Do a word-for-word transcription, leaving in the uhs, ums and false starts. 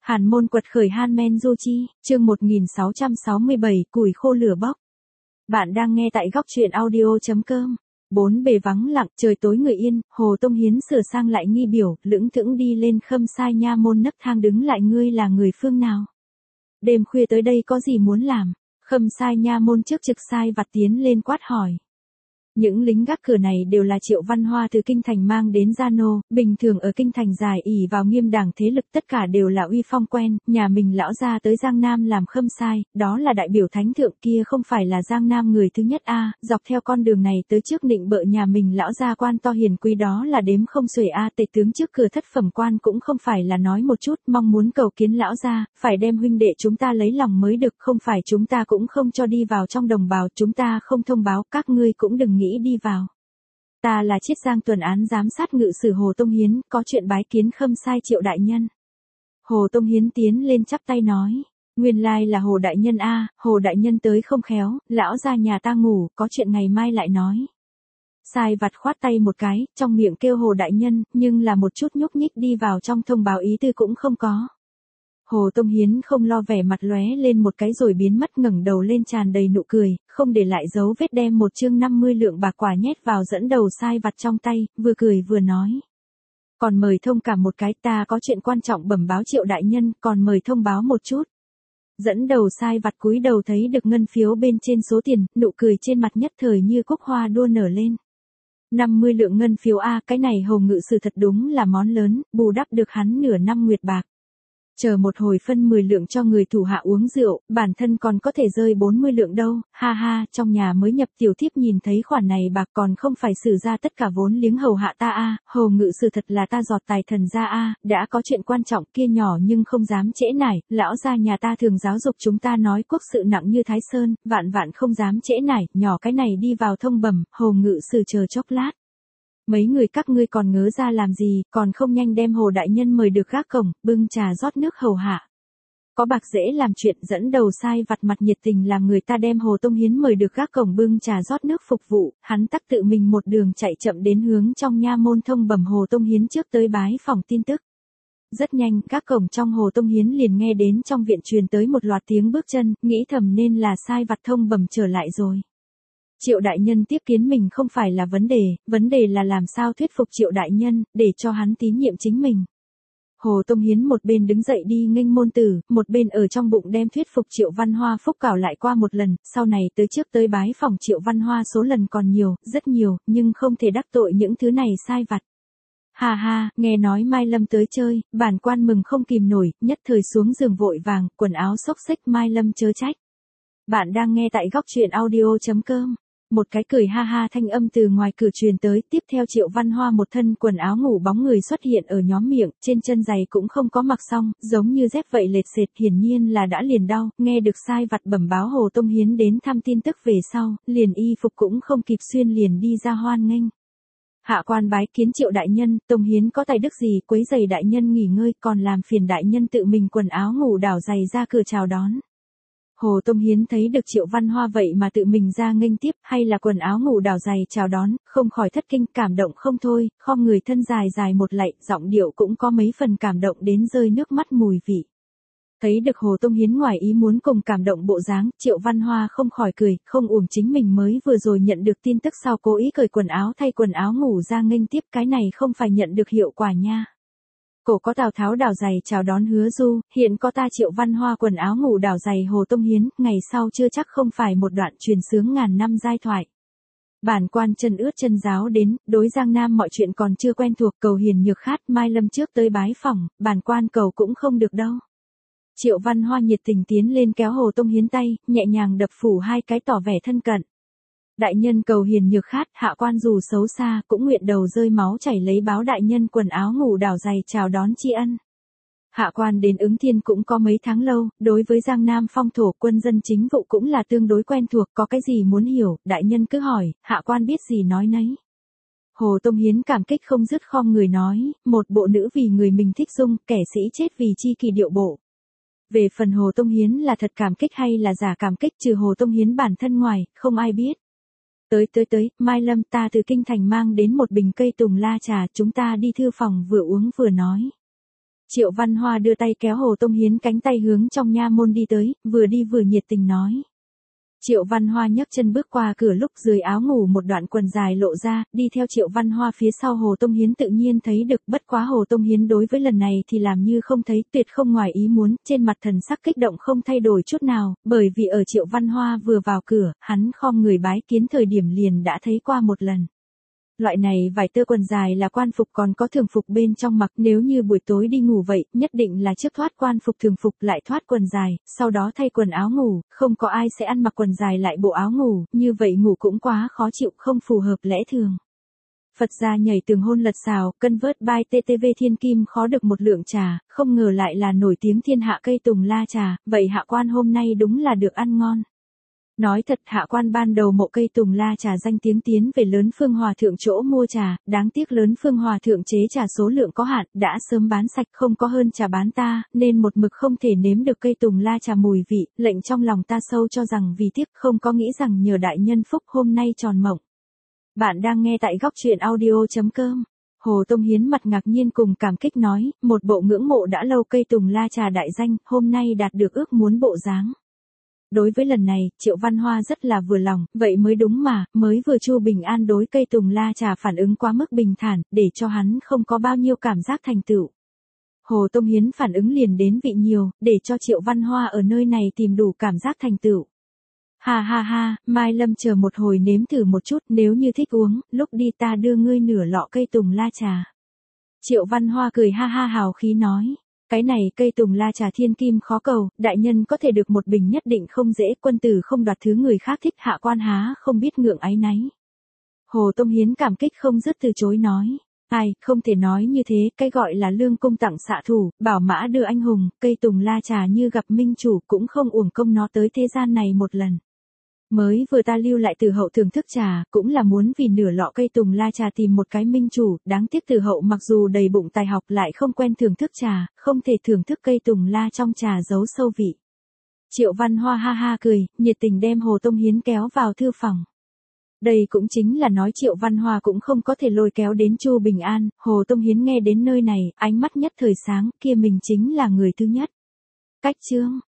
Hàn môn quật khởi Hanmen Du Chi, chương một nghìn sáu trăm sáu mươi bảy, củi khô lửa bốc. Bạn đang nghe tại góc truyện audio.com. Bốn bề vắng lặng, trời tối người yên, Hồ Tông Hiến sửa sang lại nghi biểu, lững thững đi lên Khâm Sai Nha môn nấc thang đứng lại. Ngươi là người phương nào? Đêm khuya tới đây có gì muốn làm? Khâm Sai Nha môn trước trực sai vặt tiến lên quát hỏi. Những lính gác cửa này đều là Triệu Văn Hoa từ kinh thành mang đến Gia Nô, bình thường ở kinh thành dài ỷ vào nghiêm đảng thế lực, tất cả đều là uy phong quen, nhà mình lão gia tới Giang Nam làm khâm sai, đó là đại biểu thánh thượng, kia không phải là Giang Nam người thứ nhất a, à, dọc theo con đường này tới trước nịnh bợ nhà mình lão gia quan to hiền quý đó là đếm không xuể a, à, tể tướng trước cửa thất phẩm quan cũng không phải là nói một chút, mong muốn cầu kiến lão gia, phải đem huynh đệ chúng ta lấy lòng mới được, không phải chúng ta cũng không cho đi vào trong đồng bào, chúng ta không thông báo, các ngươi cũng đừng nghĩ đi vào. Ta là Chiết Giang tuần án giám sát ngự sử Hồ Tông Hiến, có chuyện bái kiến khâm sai Triệu đại nhân. Hồ Tông Hiến tiến lên chắp tay nói, nguyên lai là Hồ đại nhân a, à, Hồ đại nhân tới không khéo, lão ra nhà ta ngủ, có chuyện ngày mai lại nói. Sai vặt khoát tay một cái, trong miệng kêu Hồ đại nhân, nhưng là một chút nhúc nhích đi vào trong thông báo ý tư cũng không có. Hồ Tông Hiến không lo, vẻ mặt lóe lên một cái rồi biến mất, ngẩng đầu lên tràn đầy nụ cười, không để lại dấu vết, đem một chương năm mươi lượng bạc quả nhét vào dẫn đầu sai vặt trong tay, vừa cười vừa nói. Còn mời thông cảm một cái, ta có chuyện quan trọng bẩm báo Triệu đại nhân, còn mời thông báo một chút. Dẫn đầu sai vặt cúi đầu thấy được ngân phiếu bên trên số tiền, nụ cười trên mặt nhất thời như cúc hoa đua nở lên. năm mươi lượng ngân phiếu a, cái này Hồ ngự sử thật đúng là món lớn, bù đắp được hắn nửa năm nguyệt bạc. Chờ một hồi phân mười lượng cho người thủ hạ uống rượu, bản thân còn có thể rơi bốn mươi lượng đâu, ha ha, trong nhà mới nhập tiểu thiếp nhìn thấy khoản này bạc còn không phải sử ra tất cả vốn liếng hầu hạ ta a, à, Hồ ngự sử thật là ta giọt tài thần ra a, à, đã có chuyện quan trọng kia nhỏ nhưng không dám trễ nải, lão gia nhà ta thường giáo dục chúng ta nói quốc sự nặng như Thái Sơn, vạn vạn không dám trễ nải, nhỏ cái này đi vào thông bẩm, Hồ ngự sử chờ chốc lát. Mấy người các ngươi còn ngớ ra làm gì, còn không nhanh đem Hồ đại nhân mời được gác cổng, bưng trà rót nước hầu hạ. Có bạc dễ làm chuyện, dẫn đầu sai vặt mặt nhiệt tình làm người ta đem Hồ Tông Hiến mời được gác cổng bưng trà rót nước phục vụ, hắn tắc tự mình một đường chạy chậm đến hướng trong nha môn thông bẩm Hồ Tông Hiến trước tới bái phòng tin tức. Rất nhanh, các cổng trong Hồ Tông Hiến liền nghe đến trong viện truyền tới một loạt tiếng bước chân, nghĩ thầm nên là sai vặt thông bẩm trở lại rồi. Triệu đại nhân tiếp kiến mình không phải là vấn đề, vấn đề là làm sao thuyết phục Triệu đại nhân, để cho hắn tín nhiệm chính mình. Hồ Tông Hiến một bên đứng dậy đi nghênh môn tử, một bên ở trong bụng đem thuyết phục Triệu Văn Hoa phúc cảo lại qua một lần, sau này tới trước tới bái phòng Triệu Văn Hoa số lần còn nhiều, rất nhiều, nhưng không thể đắc tội những thứ này sai vặt. Hà ha, nghe nói Mai Lâm tới chơi, bản quan mừng không kìm nổi, nhất thời xuống giường vội vàng, quần áo xốc xếch, Mai Lâm chớ trách. Bạn đang nghe tại góc truyện audio.com. Một cái cười ha ha thanh âm từ ngoài cửa truyền tới, tiếp theo Triệu Văn Hoa một thân quần áo ngủ bóng người xuất hiện ở nhóm miệng, trên chân giày cũng không có mặc xong, giống như dép vậy lệt sệt, hiển nhiên là đã liền đau, nghe được sai vặt bẩm báo Hồ Tông Hiến đến thăm tin tức về sau, liền y phục cũng không kịp xuyên liền đi ra hoan nghênh. Hạ quan bái kiến Triệu đại nhân, Tông Hiến có tài đức gì quấy giày đại nhân nghỉ ngơi, còn làm phiền đại nhân tự mình quần áo ngủ đảo giày ra cửa chào đón. Hồ Tông Hiến thấy được Triệu Văn Hoa vậy mà tự mình ra nghênh tiếp, hay là quần áo ngủ đảo giày chào đón, không khỏi thất kinh, cảm động không thôi, khom người thân dài dài một lạy, giọng điệu cũng có mấy phần cảm động đến rơi nước mắt mùi vị. Thấy được Hồ Tông Hiến ngoài ý muốn cùng cảm động bộ dáng, Triệu Văn Hoa không khỏi cười, không uổng chính mình mới vừa rồi nhận được tin tức sau cố ý cởi quần áo thay quần áo ngủ ra nghênh tiếp, cái này không phải nhận được hiệu quả nha. Cổ có Tào Tháo đảo giày chào đón Hứa Du, hiện có ta Triệu Văn Hoa quần áo ngủ đảo giày Hồ Tông Hiến, ngày sau chưa chắc không phải một đoạn truyền sướng ngàn năm giai thoại. Bản quan chân ướt chân giáo đến, đối Giang Nam mọi chuyện còn chưa quen thuộc, cầu hiền nhược khát, Mai Lâm trước tới bái phòng, bản quan cầu cũng không được đâu. Triệu Văn Hoa nhiệt tình tiến lên kéo Hồ Tông Hiến tay, nhẹ nhàng đập phủ hai cái tỏ vẻ thân cận. Đại nhân cầu hiền nhược khát, hạ quan dù xấu xa, cũng nguyện đầu rơi máu chảy lấy báo đại nhân quần áo ngủ đảo giày chào đón tri ân. Hạ quan đến Ứng Thiên cũng có mấy tháng lâu, đối với Giang Nam phong thổ quân dân chính vụ cũng là tương đối quen thuộc, có cái gì muốn hiểu, đại nhân cứ hỏi, hạ quan biết gì nói nấy. Hồ Tông Hiến cảm kích không dứt khom người nói, một bộ nữ vì người mình thích dung, kẻ sĩ chết vì chi kỳ điệu bộ. Về phần Hồ Tông Hiến là thật cảm kích hay là giả cảm kích trừ Hồ Tông Hiến bản thân ngoài, không ai biết. Tới tới tới, Mai Lâm ta từ kinh thành mang đến một bình cây tùng la trà, chúng ta đi thư phòng vừa uống vừa nói. Triệu Văn Hoa đưa tay kéo Hồ Tông Hiến cánh tay hướng trong nha môn đi tới, vừa đi vừa nhiệt tình nói. Triệu Văn Hoa nhấc chân bước qua cửa lúc dưới áo ngủ một đoạn quần dài lộ ra, đi theo Triệu Văn Hoa phía sau Hồ Tông Hiến tự nhiên thấy được, bất quá Hồ Tông Hiến đối với lần này thì làm như không thấy, tuyệt không ngoài ý muốn, trên mặt thần sắc kích động không thay đổi chút nào, bởi vì ở Triệu Văn Hoa vừa vào cửa, hắn khom người bái kiến thời điểm liền đã thấy qua một lần. Loại này vải tơ quần dài là quan phục còn có thường phục bên trong mặc, nếu như buổi tối đi ngủ vậy, nhất định là trước thoát quan phục thường phục lại thoát quần dài, sau đó thay quần áo ngủ, không có ai sẽ ăn mặc quần dài lại bộ áo ngủ, như vậy ngủ cũng quá khó chịu, không phù hợp lẽ thường. Phật gia nhảy tường hôn lật xào, cân vớt by tê tê vê Thiên Kim khó được một lượng trà, không ngờ lại là nổi tiếng thiên hạ cây tùng la trà, vậy hạ quan hôm nay đúng là được ăn ngon. Nói thật, hạ quan ban đầu mộ cây tùng la trà danh tiếng tiến về Lớn Phương Hòa Thượng chỗ mua trà, đáng tiếc Lớn Phương Hòa Thượng chế trà số lượng có hạn, đã sớm bán sạch không có hơn trà bán ta, nên một mực không thể nếm được cây tùng la trà mùi vị, lệnh trong lòng ta sâu cho rằng vì tiếc, không có nghĩ rằng nhờ đại nhân phúc hôm nay tròn mộng. Bạn đang nghe tại góc truyện audio chấm com. Hồ Tông Hiến mặt ngạc nhiên cùng cảm kích nói, một bộ ngưỡng mộ đã lâu cây tùng la trà đại danh, hôm nay đạt được ước muốn bộ dáng. Đối với lần này, Triệu Văn Hoa rất là vừa lòng, vậy mới đúng mà, mới vừa Chu Bình An đối cây tùng la trà phản ứng quá mức bình thản, để cho hắn không có bao nhiêu cảm giác thành tựu. Hồ Tông Hiến phản ứng liền đến vị nhiều, để cho Triệu Văn Hoa ở nơi này tìm đủ cảm giác thành tựu. Ha ha ha, Mai Lâm chờ một hồi nếm thử một chút, nếu như thích uống, lúc đi ta đưa ngươi nửa lọ cây tùng la trà. Triệu Văn Hoa cười ha ha hào khí nói. Cái này cây tùng la trà thiên kim khó cầu, đại nhân có thể được một bình nhất định không dễ, quân tử không đoạt thứ người khác thích, hạ quan há không biết ngượng áy náy. Hồ Tông Hiến cảm kích không dứt từ chối nói. Ai, không thể nói như thế, cái gọi là lương cung tặng xạ thủ, bảo mã đưa anh hùng, cây tùng la trà như gặp minh chủ cũng không uổng công nó tới thế gian này một lần. Mới vừa ta lưu lại Từ Hậu thưởng thức trà, cũng là muốn vì nửa lọ cây tùng la trà tìm một cái minh chủ, đáng tiếc Từ Hậu mặc dù đầy bụng tài học lại không quen thưởng thức trà, không thể thưởng thức cây tùng la trong trà giấu sâu vị. Triệu Văn Hoa ha ha cười, nhiệt tình đem Hồ Tông Hiến kéo vào thư phòng. Đây cũng chính là nói Triệu Văn Hoa cũng không có thể lôi kéo đến Chu Bình An, Hồ Tông Hiến nghe đến nơi này, ánh mắt nhất thời sáng, kia mình chính là người thứ nhất. Cách chương